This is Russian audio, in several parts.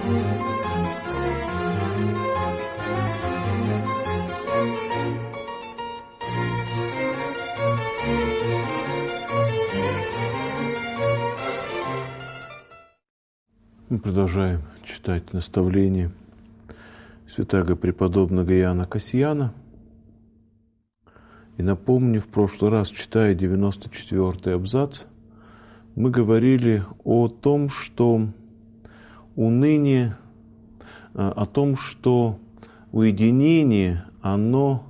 Мы продолжаем читать наставления святаго преподобного Иоанна Кассияна. И напомню, в прошлый раз, читая 94-й абзац, мы говорили о том, что уныние, о том, что уединение, оно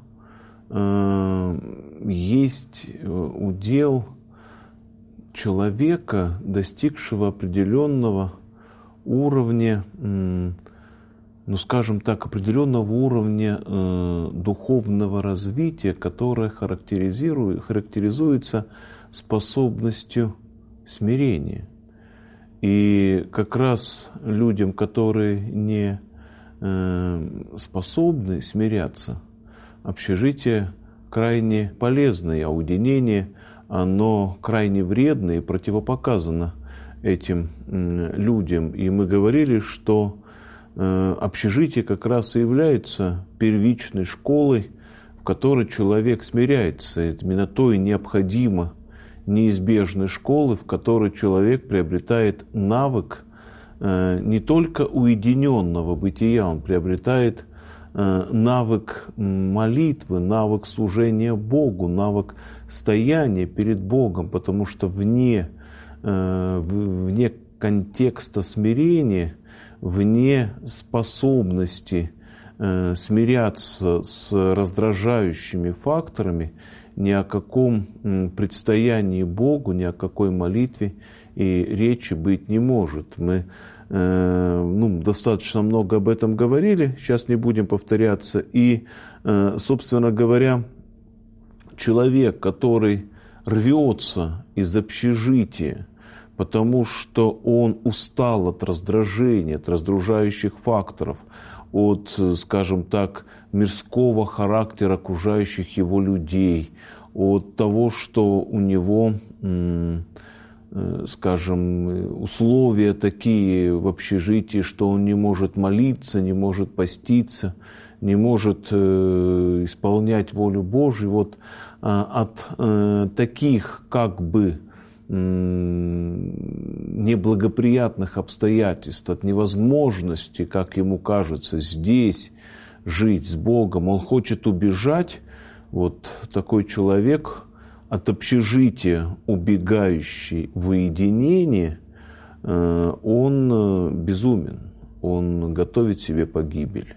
есть удел человека, достигшего определенного уровня, скажем так, определенного уровня духовного развития, которое характеризуется способностью смирения. И как раз людям, которые не способны смиряться, общежитие крайне полезно, а уединение, оно крайне вредно и противопоказано этим людям. И мы говорили, что общежитие как раз и является первичной школой, в которой человек смиряется. Это именно то и необходимо неизбежной школы, в которой человек приобретает навык не только уединенного бытия, он приобретает навык молитвы, навык служения Богу, навык стояния перед Богом, потому что вне контекста смирения, вне способности смиряться с раздражающими факторами, ни о каком предстоянии Богу, ни о какой молитве и речи быть не может. Мы достаточно много об этом говорили, сейчас не будем повторяться. И, собственно говоря, человек, который рвется из общежития, потому что он устал от раздражения, от раздражающих факторов, от, скажем так, мирского характера окружающих его людей, от того, что у него, скажем, условия такие в общежитии, что он не может молиться, не может поститься, не может исполнять волю Божию. Вот от таких как бы неблагоприятных обстоятельств, от невозможности, как ему кажется, здесь жить с Богом, он хочет убежать. Вот такой человек, от общежития убегающий в уединение, он безумен, он готовит себе погибель.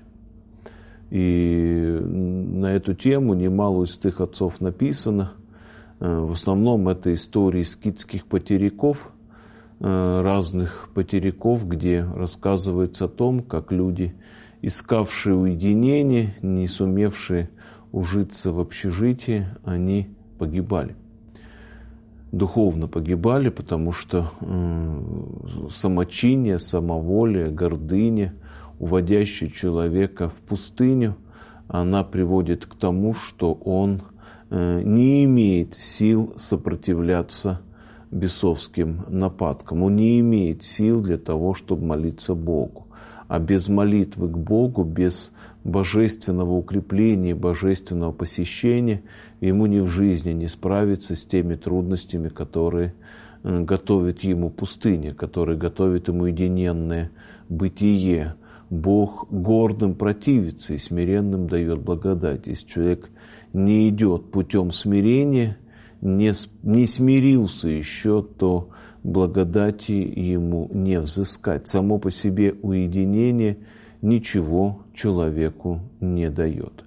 И на эту тему немало у святых отцов написано. В основном это истории скитских потеряков, разных потеряков, где рассказывается о том, как люди, искавшие уединение, не сумевшие ужиться в общежитии, они погибали. Духовно погибали, потому что самочиние, самоволие, гордыня, уводящая человека в пустыню, она приводит к тому, что он не имеет сил сопротивляться бесовским нападкам. Он не имеет сил для того, чтобы молиться Богу. А без молитвы к Богу, без божественного укрепления, божественного посещения, ему ни в жизни не справиться с теми трудностями, которые готовит ему пустыня, которые готовит ему уединенное бытие. Бог гордым противится и смиренным дает благодать. Если человек не идет путем смирения, не смирился еще, то благодати ему не взыскать. Само по себе уединение ничего человеку не дает.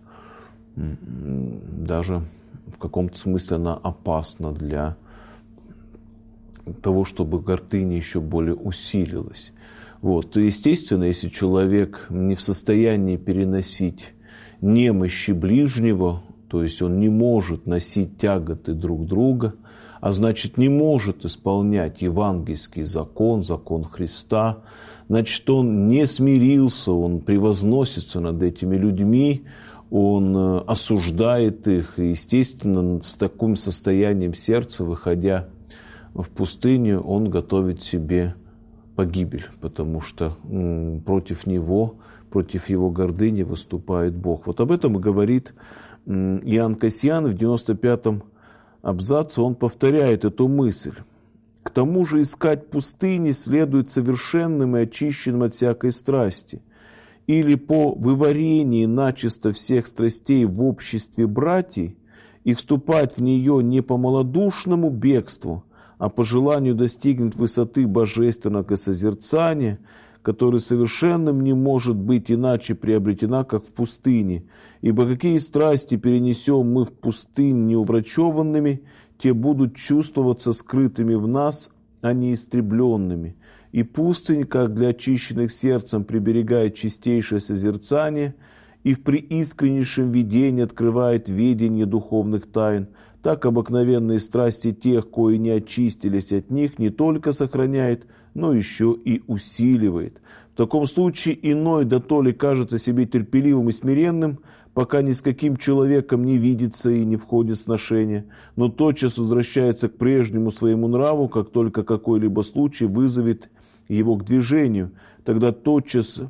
Даже в каком-то смысле она опасна для того, чтобы гордыня еще более усилилась. Вот. То, естественно, если человек не в состоянии переносить немощи ближнего, то есть он не может носить тяготы друг друга, а значит не может исполнять евангельский закон, закон Христа, значит он не смирился, он превозносится над этими людьми, он осуждает их, и, естественно, с таким состоянием сердца, выходя в пустыню, он готовит себе погибель, потому что против него, против его гордыни выступает Бог. Вот об этом и говорит Иоанн Кассиан в 95-м абзаце, он повторяет эту мысль. К тому же искать пустыни следует совершенным и очищенным от всякой страсти, или по выварении начисто всех страстей в обществе братьев и вступать в нее не по малодушному бегству, а по желанию достигнуть высоты божественного созерцания, которое совершенным не может быть иначе приобретена, как в пустыне. Ибо какие страсти перенесем мы в пустынь неуврачеванными, те будут чувствоваться скрытыми в нас, а не истребленными. И пустынь, как для очищенных сердцем, приберегает чистейшее созерцание, и в преискреннейшем видении открывает ведение духовных тайн, так обыкновенные страсти тех, кои не очистились от них, не только сохраняет, но еще и усиливает. В таком случае иной дотоле кажется себе терпеливым и смиренным, пока ни с каким человеком не видится и не входит в сношение, но тотчас возвращается к прежнему своему нраву, как только какой-либо случай вызовет его к движению. Тогда тотчас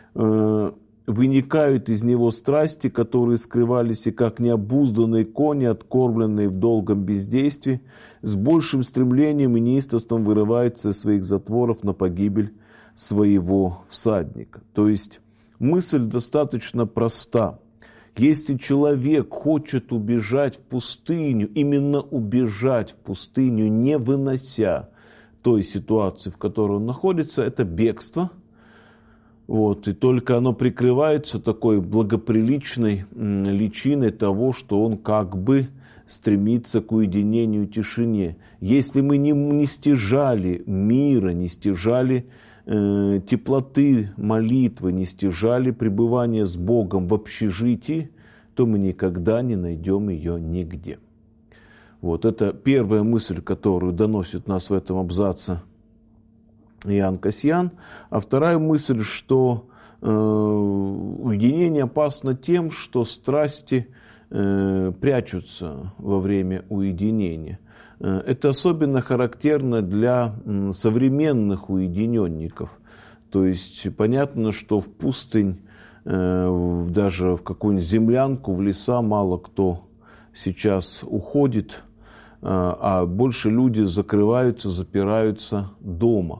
выникают из него страсти, которые скрывались и как необузданные кони, откормленные в долгом бездействии, с большим стремлением и неистовством вырываются из своих затворов на погибель своего всадника. То есть мысль достаточно проста. Если человек хочет убежать в пустыню, именно убежать в пустыню, не вынося той ситуации, в которой он находится, это бегство. Вот, и только оно прикрывается такой благоприличной личиной того, что он как бы стремится к уединению и тишине. Если мы не стяжали мира, не стяжали теплоты молитвы, не стяжали пребывания с Богом в общежитии, то мы никогда не найдем ее нигде. Вот это первая мысль, которую доносит нас в этом абзаце Иоанн Кассиан. А вторая мысль, что уединение опасно тем, что страсти прячутся во время уединения. Это особенно характерно для современных уединенников. То есть понятно, что в пустынь, даже в какую-нибудь землянку, в леса мало кто сейчас уходит, а больше люди закрываются, запираются дома,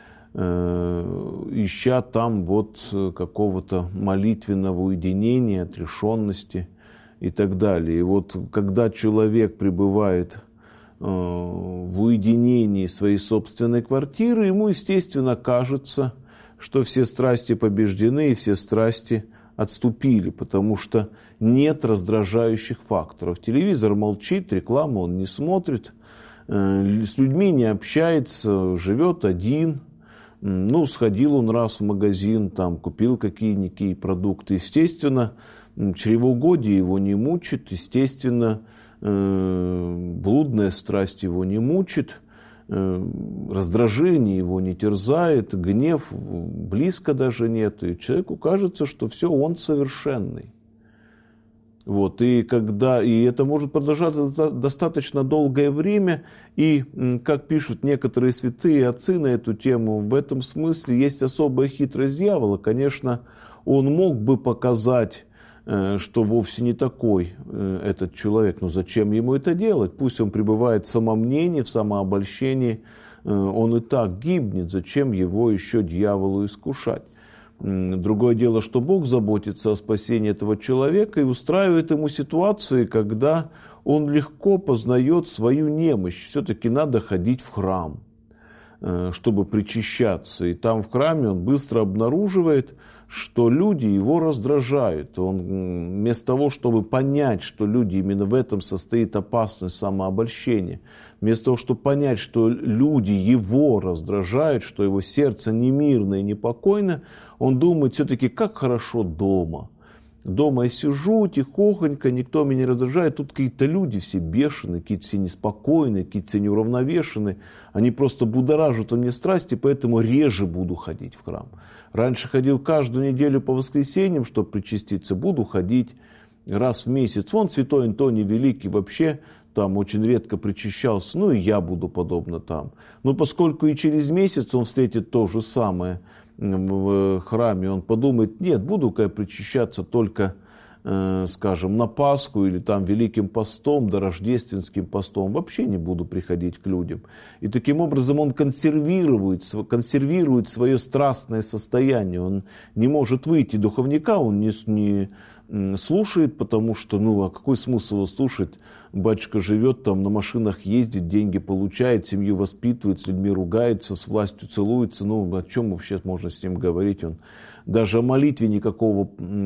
ища там вот какого-то молитвенного уединения, отрешенности и так далее. И вот когда человек пребывает в уединении своей собственной квартиры, ему, естественно, кажется, что все страсти побеждены и все страсти отступили, потому что нет раздражающих факторов. Телевизор молчит, рекламу он не смотрит, с людьми не общается, живет один. Ну, сходил он раз в магазин, там, купил какие-никакие продукты. Естественно, чревоугодие его не мучит, естественно, блудная страсть его не мучит, раздражение его не терзает, гнев близко даже нет. И человеку кажется, что все, он совершенный. Вот, и это может продолжаться достаточно долгое время, и, как пишут некоторые святые отцы на эту тему, в этом смысле есть особая хитрость дьявола. Конечно, он мог бы показать, что вовсе не такой этот человек, но зачем ему это делать? Пусть он пребывает в самомнении, в самообольщении, он и так гибнет, зачем его еще дьяволу искушать? Другое дело, что Бог заботится о спасении этого человека и устраивает ему ситуации, когда он легко познает свою немощь. Все-таки надо ходить в храм, чтобы причащаться. И там в храме он быстро обнаруживает, что люди его раздражают. Он вместо того, чтобы понять, что люди, именно в этом состоит опасность самообольщения, вместо того, чтобы понять, что люди его раздражают, что его сердце немирно и непокойно, он думает все-таки, как хорошо дома. Дома я сижу тихохонько, никто меня не раздражает. Тут какие-то люди все бешеные, какие-то все неспокойные, какие-то все неуравновешенные. Они просто будоражат во мне страсти, поэтому реже буду ходить в храм. Раньше ходил каждую неделю по воскресеньям, чтобы причаститься, буду ходить раз в месяц. Вон святой Антоний Великий вообще там очень редко причащался, ну и я буду подобно там. Но поскольку и через месяц он встретит то же самое в храме, он подумает, нет, буду-ка я причащаться только, скажем, на Пасху или там Великим постом, да Рождественским постом, вообще не буду приходить к людям. И таким образом он консервирует свое страстное состояние, он не может выйти. Духовника он не слушает, потому что, ну, а какой смысл его слушать? Батюшка живет там, на машинах ездит, деньги получает, семью воспитывает, с людьми ругается, с властью целуется. Ну, о чем вообще можно с ним говорить? Он даже о молитве никакого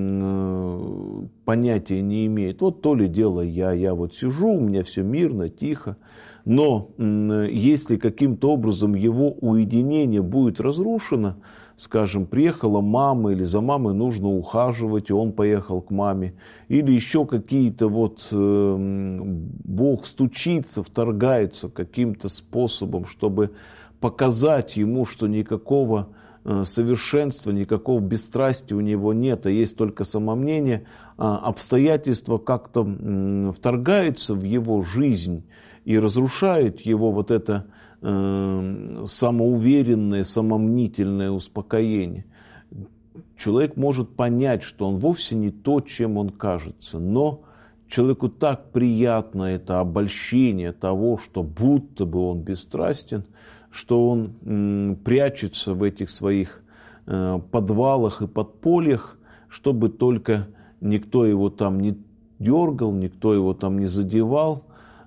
понятия не имеет. Вот то ли дело я вот сижу, у меня все мирно, тихо. Но если каким-то образом его уединение будет разрушено, скажем, приехала мама или за мамой нужно ухаживать, и он поехал к маме, или еще какие-то вот Бог стучится, вторгается каким-то способом, чтобы показать ему, что никакого совершенства, никакого бесстрастия у него нет, а есть только самомнение, обстоятельства как-то вторгаются в его жизнь и разрушает его вот это самоуверенное, самомнительное успокоение. Человек может понять, что он вовсе не то, чем он кажется, но человеку так приятно это обольщение того, что будто бы он бесстрастен, что он прячется в этих своих подвалах и подпольях, чтобы только никто его там не дергал, никто его там не задевал,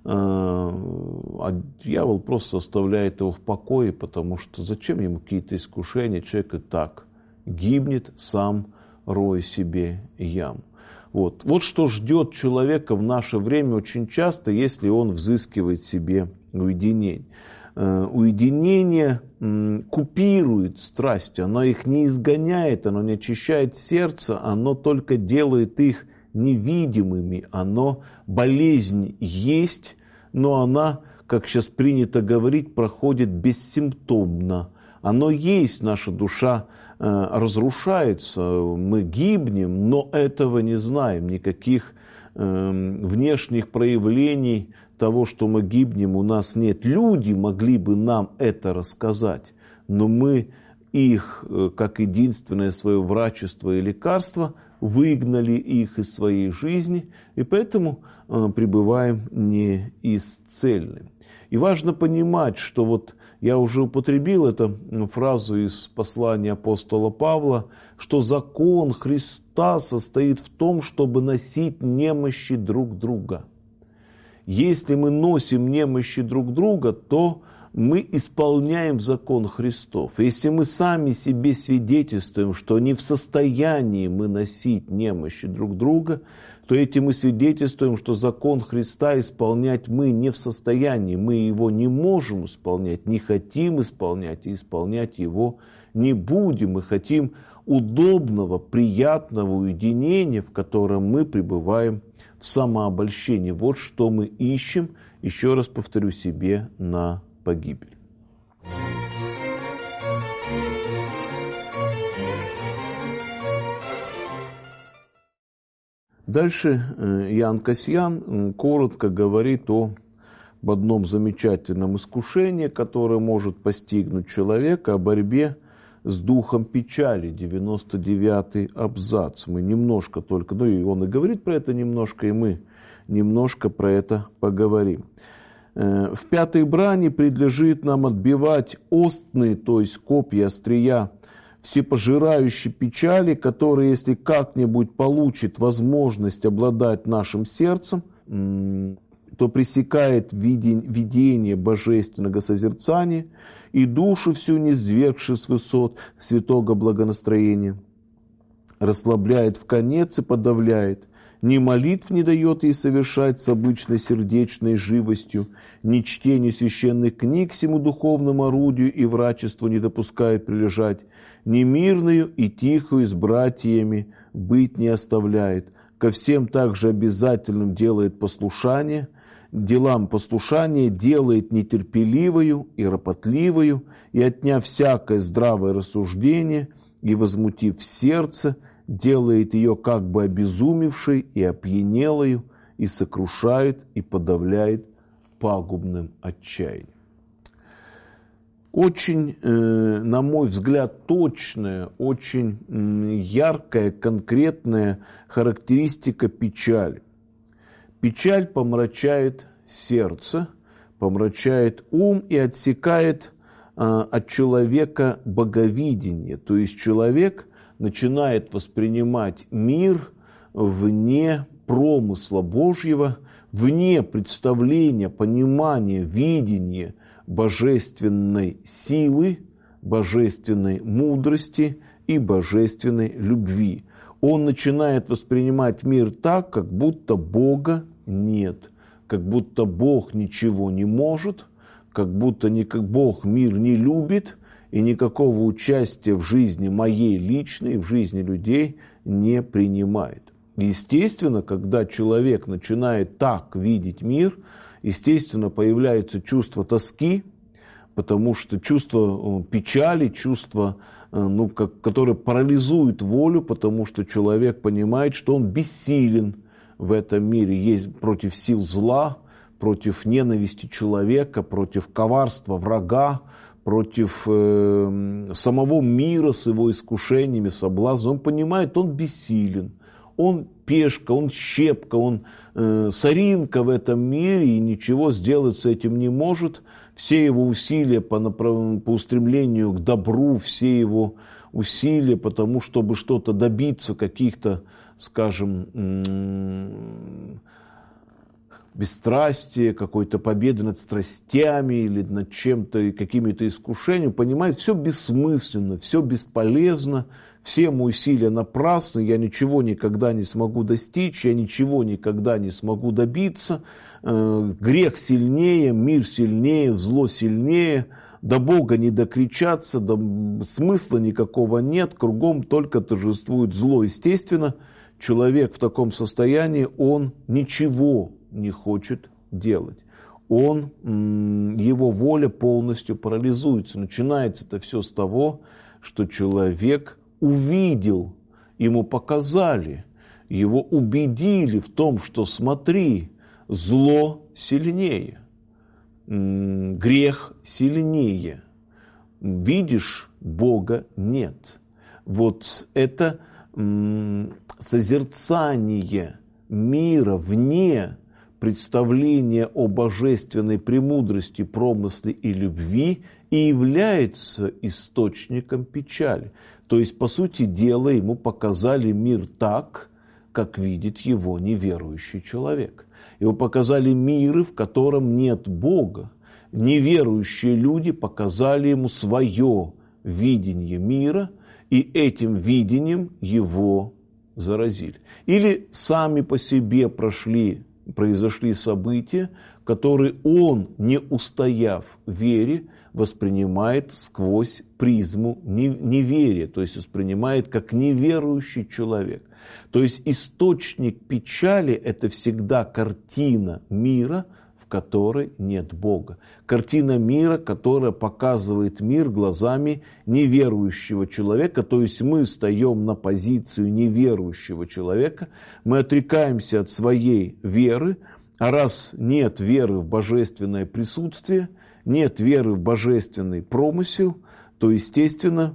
а дьявол просто оставляет его в покое, потому что зачем ему какие-то искушения, человек и так гибнет, сам роя себе яму. Вот что ждет человека в наше время очень часто, если он взыскивает себе уединение. Уединение купирует страсти, оно их не изгоняет, оно не очищает сердце, оно только делает их невидимыми, оно болезнь есть, но она, как сейчас принято говорить, проходит бессимптомно. Оно есть, наша душа разрушается, мы гибнем, но этого не знаем, никаких внешних проявлений того, что мы гибнем, у нас нет. Люди могли бы нам это рассказать, но мы их, как единственное свое врачество и лекарство, выгнали их из своей жизни, и поэтому пребываем неисцельны. И важно понимать, что вот я уже употребил эту фразу из послания апостола Павла, что закон Христа состоит в том, чтобы носить немощи друг друга. Если мы носим немощи друг друга, то мы исполняем закон Христов. Если мы сами себе свидетельствуем, что не в состоянии мы носить немощи друг друга, то этим мы свидетельствуем, что закон Христа исполнять мы не в состоянии. Мы его не можем исполнять, не хотим исполнять, и исполнять его не будем. Мы хотим удобного, приятного уединения, в котором мы пребываем в самообольщении. Вот что мы ищем, еще раз повторю, себе на погибель. Дальше Иоанн Кассиан коротко говорит об одном замечательном искушении, которое может постигнуть человека, о борьбе с духом печали, 99-й абзац. Мы немножко только, ну и он и говорит про это немножко, и мы немножко про это поговорим. В пятой брани предлежит нам отбивать остные, то есть копья, острия, всепожирающей печали, которая, если как-нибудь получит возможность обладать нашим сердцем, то пресекает видение божественного созерцания и душу всю низвергши с высот святого благонастроения, расслабляет вконец и подавляет, ни молитв не дает ей совершать с обычной сердечной живостью, ни чтению священных книг всему духовному орудию и врачеству не допускает прилежать, ни мирную и тихую с братьями быть не оставляет, ко всем также обязательным делает послушание, делам послушание делает нетерпеливою и ропотливою, и отняв всякое здравое рассуждение, и возмутив сердце, делает ее как бы обезумевшей и опьянелою, и сокрушает, и подавляет пагубным отчаянием. Очень, на мой взгляд, точная, очень яркая, конкретная характеристика печали. Печаль помрачает сердце, помрачает ум и отсекает от человека боговидение. То есть человек начинает воспринимать мир вне промысла Божьего, вне представления, понимания, видения божественной силы, божественной мудрости и божественной любви. Он начинает воспринимать мир так, как будто Бога нет, как будто Бог ничего не может, как будто Бог мир не любит и никакого участия в жизни моей личной, в жизни людей не принимает. Естественно, когда человек начинает так видеть мир, естественно, появляется чувство тоски, потому что чувство печали, чувство, которое парализует волю, потому что человек понимает, что он бессилен в этом мире, есть против сил зла, против ненависти человека, против коварства врага, против самого мира с его искушениями, соблазнами. Он понимает, он бессилен. Он пешка, он щепка, он соринка в этом мире и ничего сделать с этим не может. Все его усилия по устремлению к добру, все его усилия по тому, чтобы что-то добиться, каких-то, скажем, бесстрастия, какой-то победы над страстями или над чем-то, какими-то искушениями, понимает, все бессмысленно, все бесполезно, все мои усилия напрасны, я ничего никогда не смогу достичь, я ничего никогда не смогу добиться, грех сильнее, мир сильнее, зло сильнее, до Бога не докричаться, смысла никакого нет, кругом только торжествует зло. Естественно, человек в таком состоянии, он ничего не хочет делать. Его воля полностью парализуется. Начинается это все с того, что человек увидел, ему показали, его убедили в том, что смотри, зло сильнее, грех сильнее, видишь, Бога нет. Вот это созерцание мира вне представления о божественной премудрости, промысле и любви и является источником печали. То есть, по сути дела, ему показали мир так, как видит его неверующий человек. Его показали мир, в котором нет Бога. Неверующие люди показали ему свое видение мира, и этим видением его заразили. Или сами по себе произошли события, которые он, не устояв в вере, воспринимает сквозь призму неверия, то есть воспринимает как неверующий человек. То есть источник печали – это всегда картина мира, в которой нет Бога. Картина мира, которая показывает мир глазами неверующего человека, то есть мы встаем на позицию неверующего человека, мы отрекаемся от своей веры, а раз нет веры в божественное присутствие, нет веры в божественный промысел, то, естественно,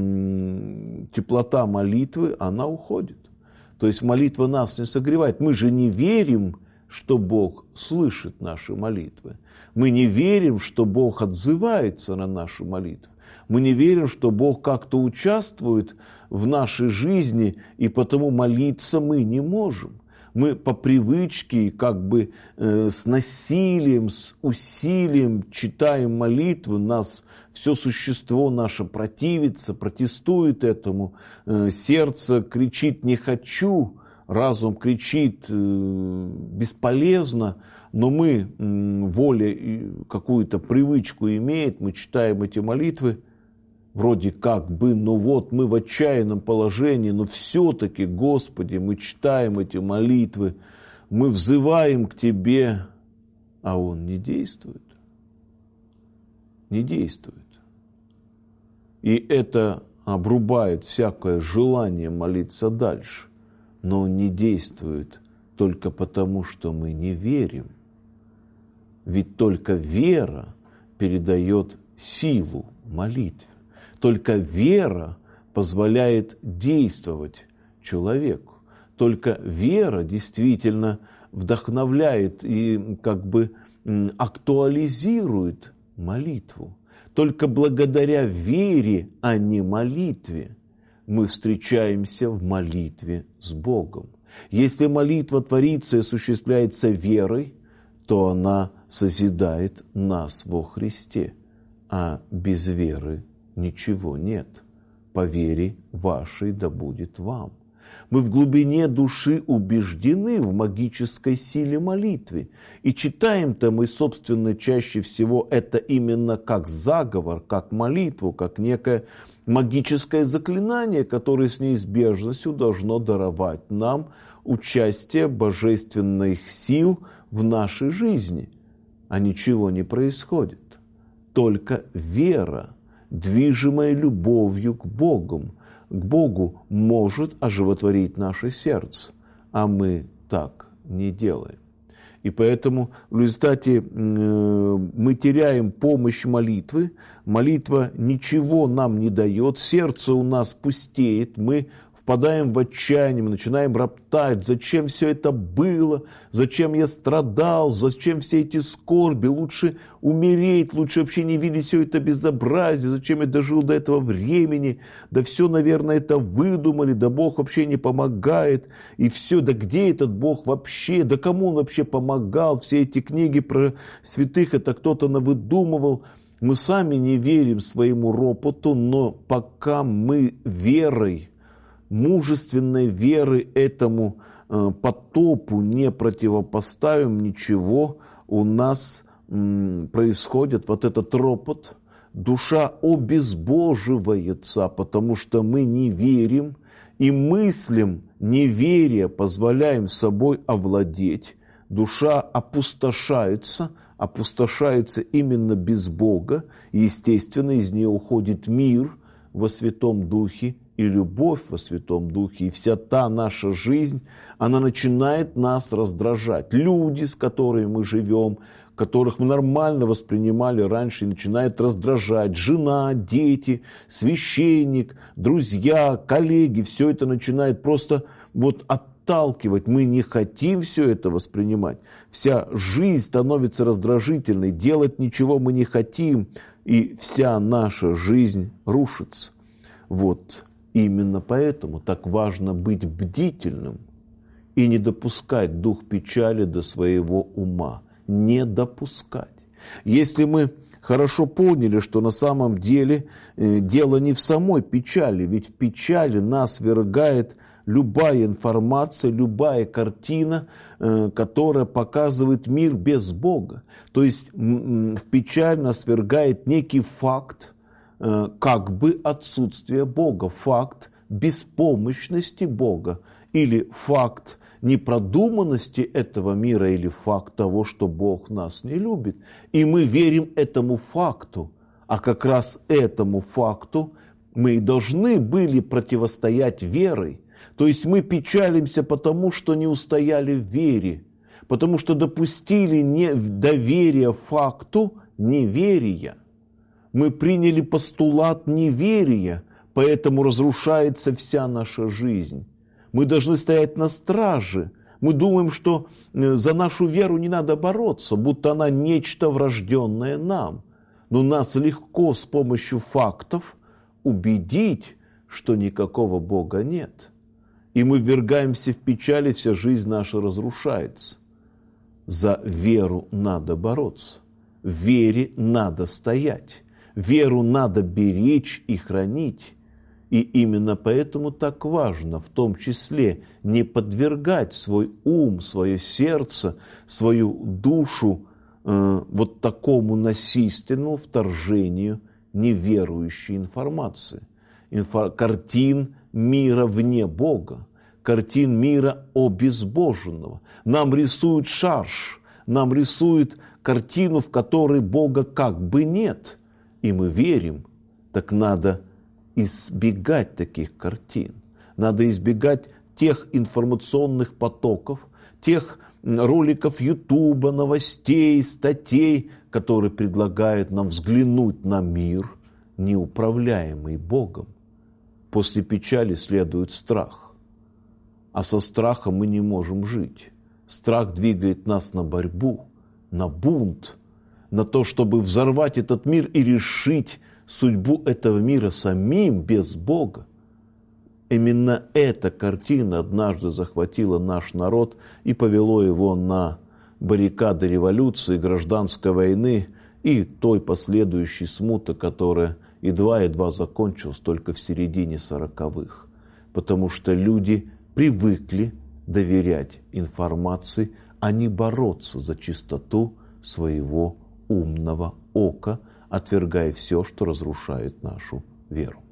теплота молитвы, она уходит. То есть молитва нас не согревает. Мы же не верим, что Бог слышит наши молитвы. Мы не верим, что Бог отзывается на наши молитвы. Мы не верим, что Бог как-то участвует в нашей жизни, и потому молиться мы не можем. Мы по привычке, как бы с насилием, с усилием читаем молитвы, нас все существо наше противится, протестует этому, сердце кричит «не хочу», разум кричит «бесполезно», но мы, воля какую-то привычку имеет, мы читаем эти молитвы, вроде как бы, но вот мы в отчаянном положении, но все-таки, Господи, мы читаем эти молитвы, мы взываем к Тебе, а Он не действует. Не действует. И это обрубает всякое желание молиться дальше, но он не действует только потому, что мы не верим. Ведь только вера передает силу молитве. Только вера позволяет действовать человеку. Только вера действительно вдохновляет и актуализирует молитву. Только благодаря вере, а не молитве, мы встречаемся в молитве с Богом. Если молитва творится и осуществляется верой, то она созидает нас во Христе. А без веры ничего нет. По вере вашей да будет вам. Мы в глубине души убеждены в магической силе молитвы. И читаем-то мы, собственно, чаще всего это именно как заговор, как молитву, как некое магическое заклинание, которое с неизбежностью должно даровать нам участие божественных сил в нашей жизни. А ничего не происходит. Только вера, движимая любовью к Богу, может оживотворить наше сердце, а мы так не делаем. И поэтому в результате мы теряем помощь молитвы, молитва ничего нам не дает, сердце у нас пустеет, мы впадаем в отчаяние, мы начинаем роптать, зачем все это было, зачем я страдал, зачем все эти скорби, лучше умереть, лучше вообще не видеть все это безобразие, зачем я дожил до этого времени, да все, наверное, это выдумали, да Бог вообще не помогает, и все, да где этот Бог вообще, да кому он вообще помогал, все эти книги про святых, это кто-то навыдумывал. Мы сами не верим своему ропоту, но пока мы верой, мужественной веры этому потопу не противопоставим ничего, у нас происходит вот этот ропот, душа обезбоживается, потому что мы не верим и мыслям неверия позволяем собой овладеть, душа опустошается именно без Бога, и, естественно, из нее уходит мир во Святом Духе, и любовь во Святом Духе, и вся та наша жизнь, она начинает нас раздражать. Люди, с которыми мы живем, которых мы нормально воспринимали раньше, начинают раздражать. Жена, дети, священник, друзья, коллеги, все это начинает просто отталкивать. Мы не хотим все это воспринимать. Вся жизнь становится раздражительной, делать ничего мы не хотим, и вся наша жизнь рушится. Именно поэтому так важно быть бдительным и не допускать дух печали до своего ума. Не допускать. Если мы хорошо поняли, что на самом деле дело не в самой печали, ведь в печали нас ввергает любая информация, любая картина, которая показывает мир без Бога. То есть в печаль нас ввергает некий факт, как бы отсутствие Бога, факт беспомощности Бога, или факт непродуманности этого мира, или факт того, что Бог нас не любит. И мы верим этому факту, а как раз этому факту мы и должны были противостоять верой. То есть мы печалимся потому, что не устояли в вере, потому что допустили доверие факту неверия. Мы приняли постулат неверия, поэтому разрушается вся наша жизнь. Мы должны стоять на страже. Мы думаем, что за нашу веру не надо бороться, будто она нечто врожденное нам. Но нас легко с помощью фактов убедить, что никакого Бога нет. И мы ввергаемся в печаль, и вся жизнь наша разрушается. За веру надо бороться. В вере надо стоять. Веру надо беречь и хранить. И именно поэтому так важно, в том числе, не подвергать свой ум, свое сердце, свою душу такому насильственному вторжению неверующей информации. Картин мира вне Бога, картин мира обезбоженного. Нам рисуют шарж, нам рисуют картину, в которой Бога как бы нет. И мы верим, так надо избегать таких картин. Надо избегать тех информационных потоков, тех роликов Ютуба, новостей, статей, которые предлагают нам взглянуть на мир, неуправляемый Богом. После печали следует страх. А со страхом мы не можем жить. Страх двигает нас на борьбу, на бунт, на то, чтобы взорвать этот мир и решить судьбу этого мира самим, без Бога. Именно эта картина однажды захватила наш народ и повело его на баррикады революции, гражданской войны и той последующей смуты, которая едва-едва закончилась только в середине 40-х. Потому что люди привыкли доверять информации, а не бороться за чистоту своего умного ока, отвергая все, что разрушает нашу веру.